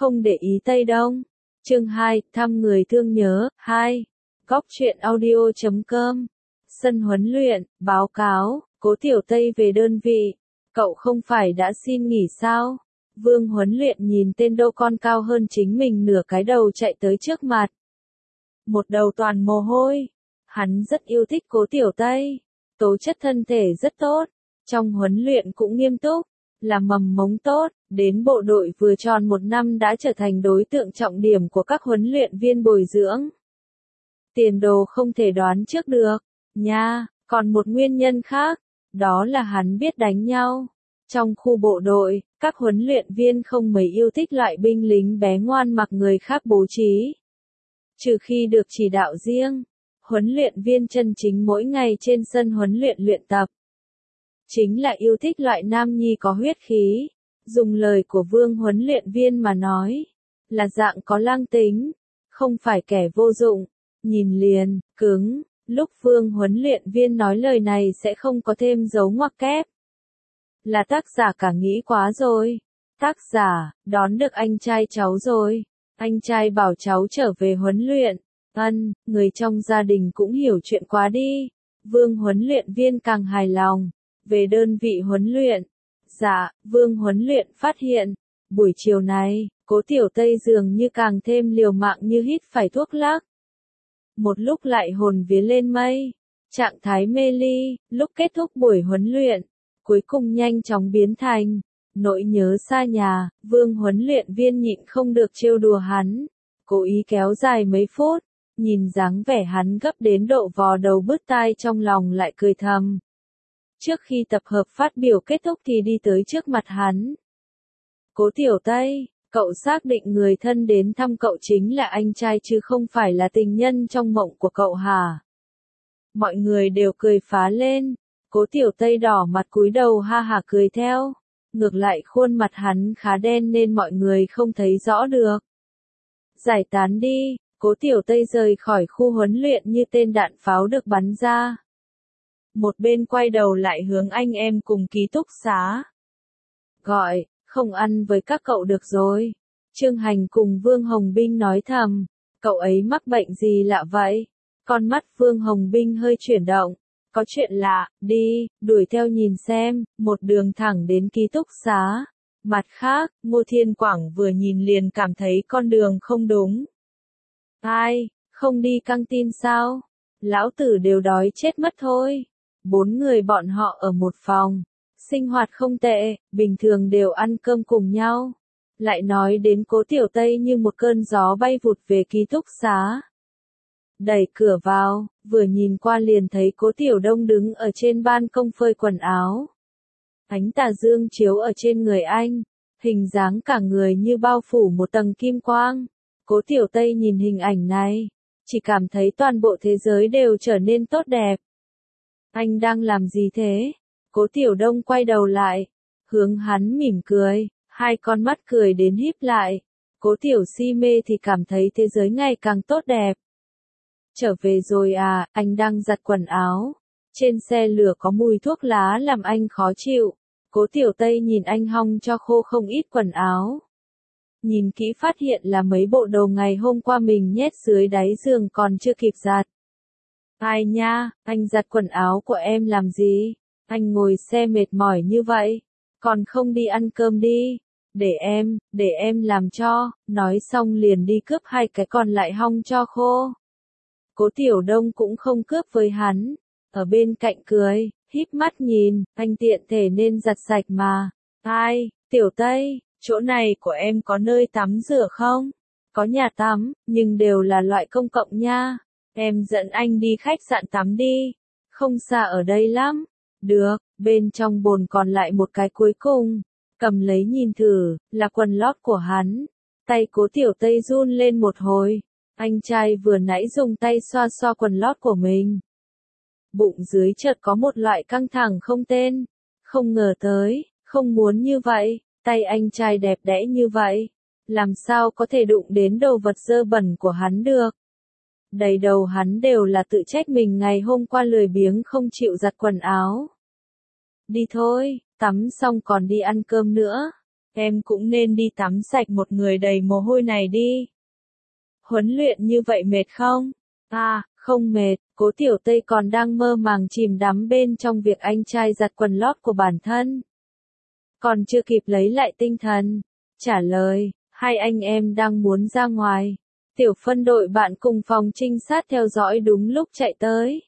Không để ý Tây Đông. Chương 2, thăm người thương nhớ. 2. Góc truyện audio.com. Sân huấn luyện, báo cáo, Cố Tiểu Tây về đơn vị. Cậu không phải đã xin nghỉ sao? Vương huấn luyện nhìn tên đô con cao hơn chính mình nửa cái đầu chạy tới trước mặt. Một đầu toàn mồ hôi. Hắn rất yêu thích Cố Tiểu Tây. Tố chất thân thể rất tốt. Trong huấn luyện cũng nghiêm túc. Là mầm mống tốt. Đến bộ đội vừa tròn 1 năm đã trở thành đối tượng trọng điểm của các huấn luyện viên bồi dưỡng. Tiền đồ không thể đoán trước được. Nha, còn một nguyên nhân khác. Đó là hắn biết đánh nhau. Trong khu bộ đội, các huấn luyện viên không mấy yêu thích loại binh lính bé ngoan mặc người khác bố trí. Trừ khi được chỉ đạo riêng, huấn luyện viên chân chính mỗi ngày trên sân huấn luyện luyện tập. Chính là yêu thích loại nam nhi có huyết khí. Dùng lời của Vương huấn luyện viên mà nói, là dạng có lang tính, không phải kẻ vô dụng, nhìn liền, cứng. Lúc Vương huấn luyện viên nói lời này sẽ không có thêm dấu ngoặc kép. Là tác giả cả nghĩ quá rồi. Tác giả, đón được anh trai cháu rồi. Anh trai bảo cháu trở về huấn luyện. Người trong gia đình cũng hiểu chuyện quá đi. Vương huấn luyện viên càng hài lòng. Về đơn vị huấn luyện. Dạ, Vương huấn luyện phát hiện. Buổi chiều này, Cố Tiểu Tây dường như càng thêm liều mạng như hít phải thuốc lắc. Một lúc lại hồn vía lên mây. Trạng thái mê ly, lúc kết thúc buổi huấn luyện. Cuối cùng nhanh chóng biến thành nỗi nhớ xa nhà. Vương huấn luyện viên nhịn không được trêu đùa hắn. Cố ý kéo dài mấy phút. Nhìn dáng vẻ hắn gấp đến độ vò đầu bứt tai, trong lòng lại cười thầm. Trước khi tập hợp phát biểu kết thúc thì đi tới trước mặt hắn. Cố Tiểu Tây, cậu xác định người thân đến thăm cậu chính là anh trai chứ không phải là tình nhân trong mộng của cậu hả? Mọi người đều cười phá lên. Cố Tiểu Tây đỏ mặt cúi đầu ha hả cười theo. Ngược lại khuôn mặt hắn khá đen nên mọi người không thấy rõ được. Giải tán đi, Cố Tiểu Tây rời khỏi khu huấn luyện như tên đạn pháo được bắn ra. Một bên quay đầu lại hướng anh em cùng ký túc xá. Gọi, không ăn với các cậu được rồi. Trương Hành cùng Vương Hồng Binh nói thầm. Cậu ấy mắc bệnh gì lạ vậy? Con mắt Vương Hồng Binh hơi chuyển động. Có chuyện lạ, đi, đuổi theo nhìn xem. Một đường thẳng đến ký túc xá. Mặt khác, Ngô Thiên Quảng vừa nhìn liền cảm thấy con đường không đúng. Ai, không đi căng tin sao? Lão tử đều đói chết mất thôi. 4 người bọn họ ở một phòng. Sinh hoạt không tệ, bình thường đều ăn cơm cùng nhau. Lại nói đến Cố Tiểu Tây như một cơn gió bay vụt về ký túc xá. Đẩy cửa vào, vừa nhìn qua liền thấy Cố Tiểu Đông đứng ở trên ban công phơi quần áo. Ánh tà dương chiếu ở trên người anh, hình dáng cả người như bao phủ một tầng kim quang. Cố Tiểu Tây nhìn hình ảnh này, chỉ cảm thấy toàn bộ thế giới đều trở nên tốt đẹp. Anh đang làm gì thế? Cố Tiểu Đông quay đầu lại, hướng hắn mỉm cười, hai con mắt cười đến híp lại. Cố Tiểu si mê thì cảm thấy thế giới ngày càng tốt đẹp. Trở về rồi à? Anh đang giặt quần áo. Trên xe lửa có mùi thuốc lá làm anh khó chịu. Cố Tiểu Tây nhìn anh hong cho khô không ít quần áo. Nhìn kỹ phát hiện là mấy bộ đồ ngày hôm qua mình nhét dưới đáy giường còn chưa kịp giặt. Ai nha, anh giặt quần áo của em làm gì? Anh ngồi xe mệt mỏi như vậy, còn không đi ăn cơm đi. Để em làm cho. Nói xong liền đi cướp 2 cái còn lại hong cho khô. Cố Tiểu Đông cũng không cướp với hắn, ở bên cạnh cười, híp mắt nhìn, anh tiện thể nên giặt sạch mà. Ai, Tiểu Tây, chỗ này của em có nơi tắm rửa không? Có nhà tắm, nhưng đều là loại công cộng nha. Em dẫn anh đi khách sạn tắm đi. Không xa ở đây lắm. Được, bên trong bồn còn lại một cái cuối cùng. Cầm lấy nhìn thử, là quần lót của hắn. Tay Cố Tiểu Tây run lên một hồi. Anh trai vừa nãy dùng tay xoa xoa quần lót của mình. Bụng dưới chợt có một loại căng thẳng không tên. Không ngờ tới, không muốn như vậy. Tay anh trai đẹp đẽ như vậy. Làm sao có thể đụng đến đồ vật dơ bẩn của hắn được? Đầy đầu hắn đều là tự trách mình ngày hôm qua lười biếng không chịu giặt quần áo. Đi thôi, tắm xong còn đi ăn cơm nữa. em cũng nên đi tắm sạch một người đầy mồ hôi này đi. Huấn luyện như vậy mệt không? À, không mệt, Cố Tiểu Tây còn đang mơ màng chìm đắm bên trong việc anh trai giặt quần lót của bản thân. Còn chưa kịp lấy lại tinh thần, trả lời, hai anh em đang muốn ra ngoài. Tiểu Phân đội bạn cùng phòng trinh sát theo dõi đúng lúc chạy tới.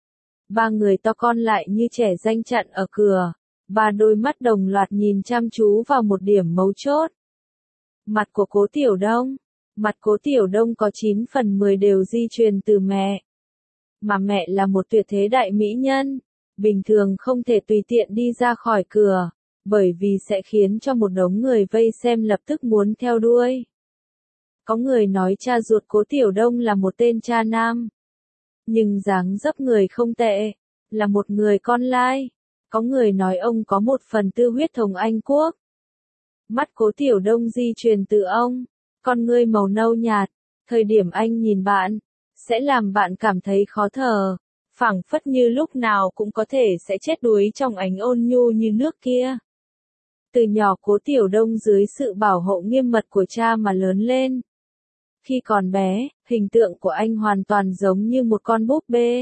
Ba người to con lại như trẻ ranh chặn ở cửa. Ba đôi mắt đồng loạt nhìn chăm chú vào một điểm mấu chốt. Mặt của Cố Tiểu Đông. Mặt Cố Tiểu Đông có 9 phần 10 đều di truyền từ mẹ. Mà mẹ là một tuyệt thế đại mỹ nhân. Bình thường không thể tùy tiện đi ra khỏi cửa. Bởi vì sẽ khiến cho một đống người vây xem lập tức muốn theo đuôi. Có người nói cha ruột Cố Tiểu Đông là một tên cha nam. Nhưng dáng dấp người không tệ. Là một người con lai. Có người nói ông có một phần tư huyết thống Anh Quốc. Mắt Cố Tiểu Đông di truyền từ ông. Con ngươi màu nâu nhạt. Thời điểm anh nhìn bạn. Sẽ làm bạn cảm thấy khó thở. Phảng phất như lúc nào cũng có thể sẽ chết đuối trong ánh ôn nhu như nước kia. Từ nhỏ Cố Tiểu Đông dưới sự bảo hộ nghiêm mật của cha mà lớn lên. Khi còn bé, hình tượng của anh hoàn toàn giống như một con búp bê.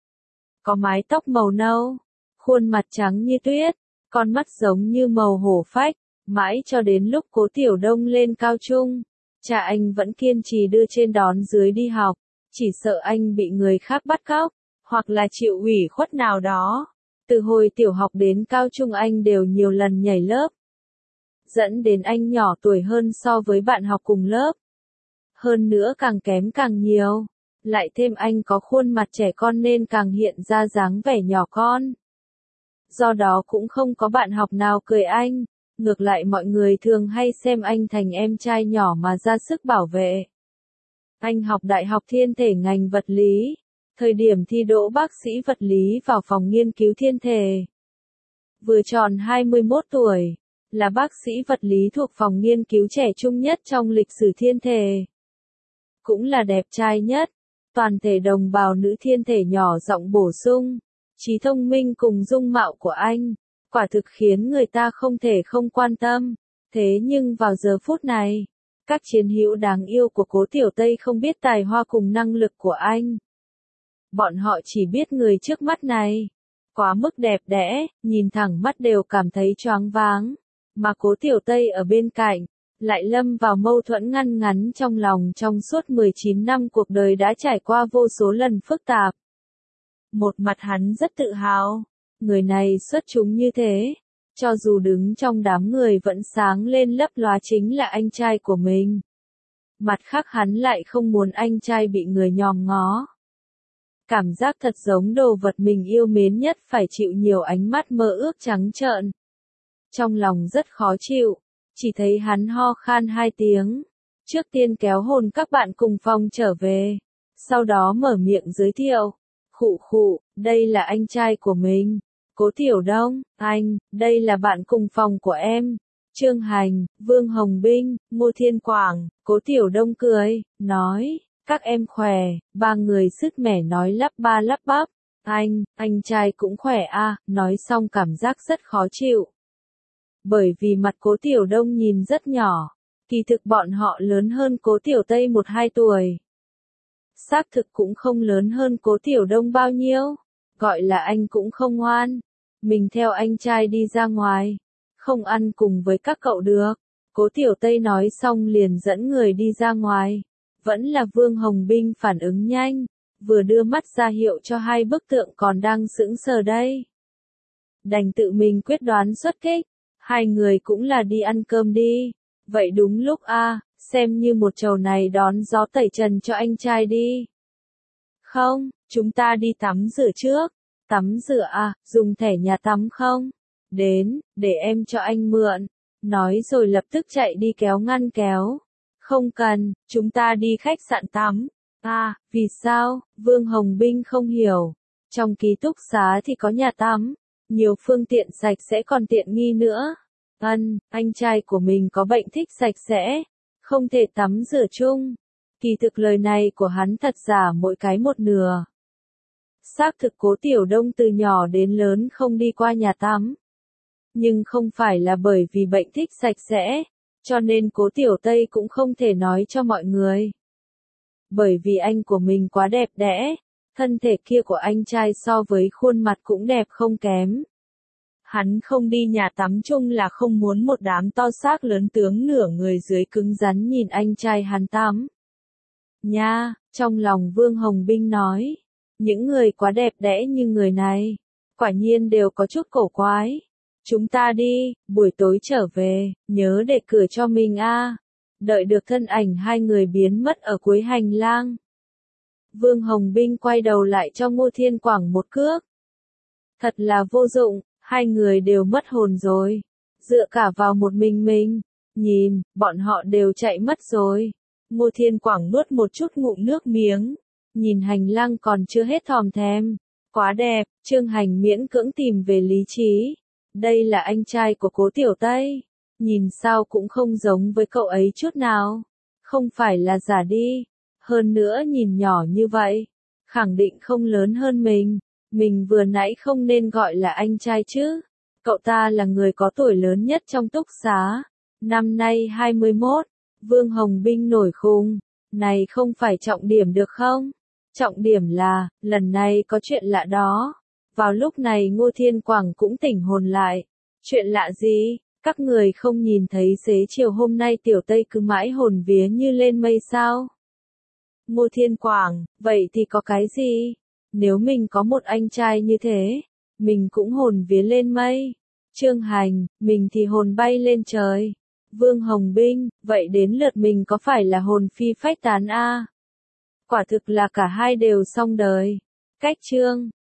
Có mái tóc màu nâu, khuôn mặt trắng như tuyết, con mắt giống như màu hổ phách, mãi cho đến lúc Cố Tiểu Đông lên cao trung. Cha anh vẫn kiên trì đưa trên đón dưới đi học, chỉ sợ anh bị người khác bắt cóc, hoặc là chịu ủy khuất nào đó. Từ hồi tiểu học đến cao trung anh đều nhiều lần nhảy lớp. Dẫn đến anh nhỏ tuổi hơn so với bạn học cùng lớp. Hơn nữa càng kém càng nhiều. Lại thêm anh có khuôn mặt trẻ con nên càng hiện ra dáng vẻ nhỏ con. Do đó cũng không có bạn học nào cười anh. Ngược lại mọi người thường hay xem anh thành em trai nhỏ mà ra sức bảo vệ. Anh học Đại học Thiên thể ngành vật lý. Thời điểm thi đỗ bác sĩ vật lý vào phòng nghiên cứu thiên thể. Vừa tròn 21 tuổi. Là bác sĩ vật lý thuộc phòng nghiên cứu trẻ trung nhất trong lịch sử thiên thể. Cũng là đẹp trai nhất. Toàn thể đồng bào nữ thiên thể nhỏ giọng bổ sung. Trí thông minh cùng dung mạo của anh. Quả thực khiến người ta không thể không quan tâm. Thế nhưng vào giờ phút này. Các chiến hữu đáng yêu của Cố Tiểu Tây không biết tài hoa cùng năng lực của anh. Bọn họ chỉ biết người trước mắt này. Quá mức đẹp đẽ, nhìn thẳng mắt đều cảm thấy choáng váng. Mà Cố Tiểu Tây ở bên cạnh, lại lâm vào mâu thuẫn ngăn ngắn trong lòng trong suốt 19 năm cuộc đời đã trải qua vô số lần phức tạp. Một mặt hắn rất tự hào, người này xuất chúng như thế, cho dù đứng trong đám người vẫn sáng lên lấp lóa chính là anh trai của mình. Mặt khác hắn lại không muốn anh trai bị người nhòm ngó. Cảm giác thật giống đồ vật mình yêu mến nhất phải chịu nhiều ánh mắt mơ ước trắng trợn. Trong lòng rất khó chịu, chỉ thấy hắn ho khan 2 tiếng. Trước tiên kéo hồn các bạn cùng phòng trở về. Sau đó mở miệng giới thiệu. Khụ khụ, đây là anh trai của mình. Cố Tiểu Đông, anh, đây là bạn cùng phòng của em. Trương Hành, Vương Hồng Binh, Ngô Thiên Quảng, Cố Tiểu Đông cười, nói, các em khỏe, ba người sứt mẻ nói lắp ba lắp bắp. Anh trai cũng khỏe à, nói xong cảm giác rất khó chịu. Bởi vì mặt Cố Tiểu Đông nhìn rất nhỏ, kỳ thực bọn họ lớn hơn Cố Tiểu Tây 1-2 tuổi. Xác thực cũng không lớn hơn Cố Tiểu Đông bao nhiêu, gọi là anh cũng không ngoan. Mình theo anh trai đi ra ngoài, không ăn cùng với các cậu được. Cố Tiểu Tây nói xong liền dẫn người đi ra ngoài. Vẫn là Vương Hồng Binh phản ứng nhanh, vừa đưa mắt ra hiệu cho hai bức tượng còn đang sững sờ đây. Đành tự mình quyết đoán xuất kích. Hai người cũng là đi ăn cơm đi. Vậy đúng lúc a, xem như một chầu này đón gió tẩy trần cho anh trai đi. Không, chúng ta đi tắm rửa trước. Tắm rửa à, dùng thẻ nhà tắm không? Đến, để em cho anh mượn. Nói rồi lập tức chạy đi kéo ngăn kéo. Không cần, chúng ta đi khách sạn tắm. À, vì sao? Vương Hồng Binh không hiểu. Trong ký túc xá thì có nhà tắm. Nhiều phương tiện sạch sẽ còn tiện nghi nữa. Anh trai của mình có bệnh thích sạch sẽ. Không thể tắm rửa chung. Kỳ thực lời này của hắn thật giả mỗi cái một nửa. Xác thực Cố Tiểu Đông từ nhỏ đến lớn không đi qua nhà tắm. Nhưng không phải là bởi vì bệnh thích sạch sẽ, cho nên Cố Tiểu Tây cũng không thể nói cho mọi người. Bởi vì anh của mình quá đẹp đẽ, thân thể kia của anh trai so với khuôn mặt cũng đẹp không kém. Hắn không đi nhà tắm chung là không muốn một đám to xác lớn tướng nửa người dưới cứng rắn nhìn anh trai hắn tắm. Nha, trong lòng Vương Hồng Binh nói, những người quá đẹp đẽ như người này, quả nhiên đều có chút cổ quái. Chúng ta đi, buổi tối trở về, nhớ để cửa cho mình a. Đợi được thân ảnh hai người biến mất ở cuối hành lang. Vương Hồng Binh quay đầu lại cho Ngô Thiên Quảng một cước. Thật là vô dụng, hai người đều mất hồn rồi. Dựa cả vào một mình, nhìn, bọn họ đều chạy mất rồi. Ngô Thiên Quảng nuốt một chút ngụm nước miếng. Nhìn hành lang còn chưa hết thòm thèm. Quá đẹp, Trương Hành miễn cưỡng tìm về lý trí. Đây là anh trai của Cố Tiểu Tây. Nhìn sao cũng không giống với cậu ấy chút nào. Không phải là giả đi. Hơn nữa nhìn nhỏ như vậy. Khẳng định không lớn hơn mình. Mình vừa nãy không nên gọi là anh trai chứ. Cậu ta là người có tuổi lớn nhất trong túc xá. Năm nay 21. Vương Hồng Binh nổi khùng. Này không phải trọng điểm được không? Trọng điểm là, lần này có chuyện lạ đó. Vào lúc này Ngô Thiên Quảng cũng tỉnh hồn lại. Chuyện lạ gì? Các người không nhìn thấy xế chiều hôm nay Tiểu Tây cứ mãi hồn vía như lên mây sao? Ngô Thiên Quảng, vậy thì có cái gì? Nếu mình có một anh trai như thế, mình cũng hồn vía lên mây. Trương Hành, mình thì hồn bay lên trời. Vương Hồng Binh, vậy đến lượt mình có phải là hồn phi phách tán a? Quả thực là cả hai đều xong đời. Cách chương